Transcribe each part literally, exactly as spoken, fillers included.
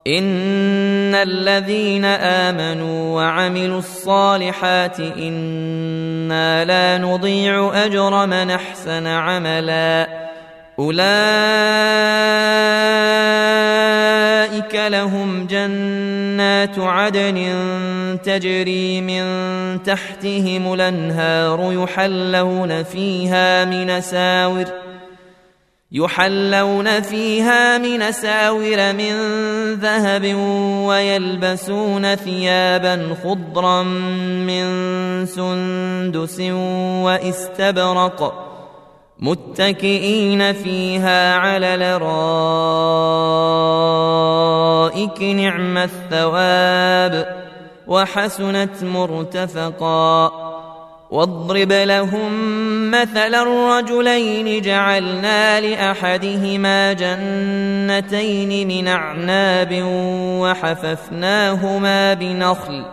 إن الذين آمنوا وعملوا الصالحات إنا لا نضيع أجر من أحسن عملا أولئك لهم جنات عدن تجري من تحتهم الأنهار يحلون فيها من ساور يحلون فيها من ساور من ذهب ويلبسون ثيابا خضرا من سندس واستبرق متكئين فيها على الأرائك نعم الثواب وحسنت مرتفقا واضرب لهم مثل الرجلين جعلنا لأحدهما جنتين من أعناب وحففناهما بنخل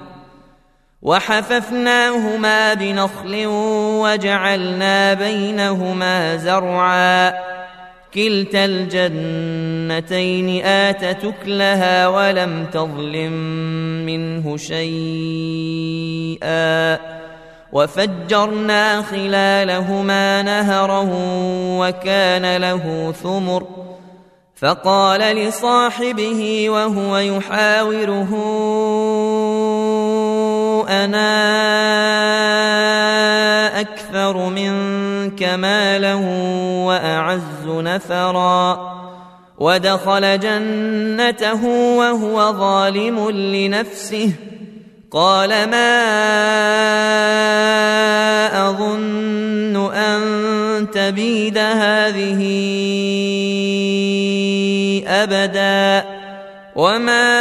وحففناهما بنخل وجعلنا بينهما زرعا كلتا الجنتين آتت أكلها ولم تظلم منه شيئا وفجرنا خلالهما نهرا وكان له ثمر فقال لصاحبه وهو يحاوره أنا أكثر منك مالا وأعز نفرا ودخل جنته وهو ظالم لنفسه قال ما أظن أن تبيد هذه أبدا وما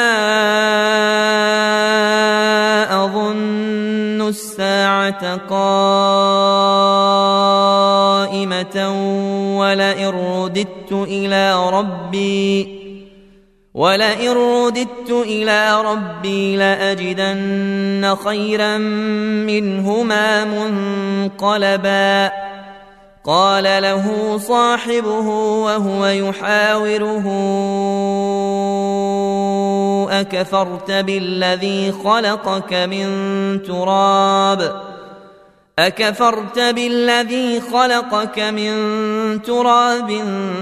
أظن الساعة قائمة ولئن رددت إلى ربي ولئن رددت إلى ربي لأجدن خيرا منهما منقلبا قال له صاحبه وهو يحاوره أكفرت بالذي خلقك من تراب أكفرت بالذي خلقك من تراب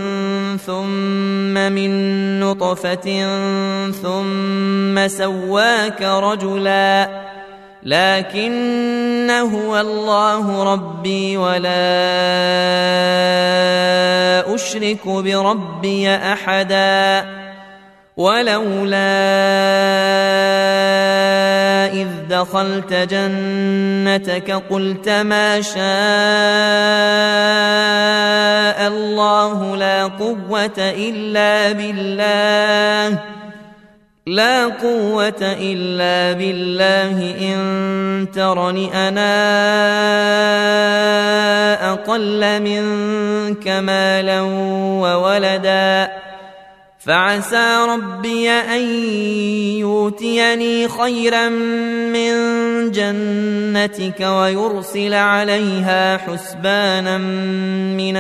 ثم من نطفة ثم سواك رجلا لكن هو الله ربي ولا أشرك بربي أحدا ولولا إذ دخلت جنتك قلت ما شاء الله لا قوة إلا بالله لا قوة إلا بالله إن ترني أنا أقل منك مالا وولدا فعسى ربي أن يؤتيني خيرا من جنتك ويرسل عليها حسبانا من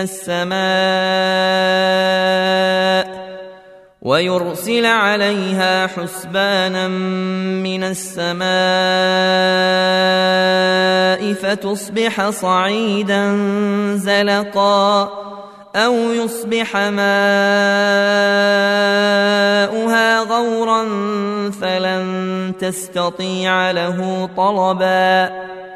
السماء ويرسل عليها حسبانا من السماء فتصبح صعيدا زلقا أو يصبح ماؤها غورا فلن تستطيع له طلبا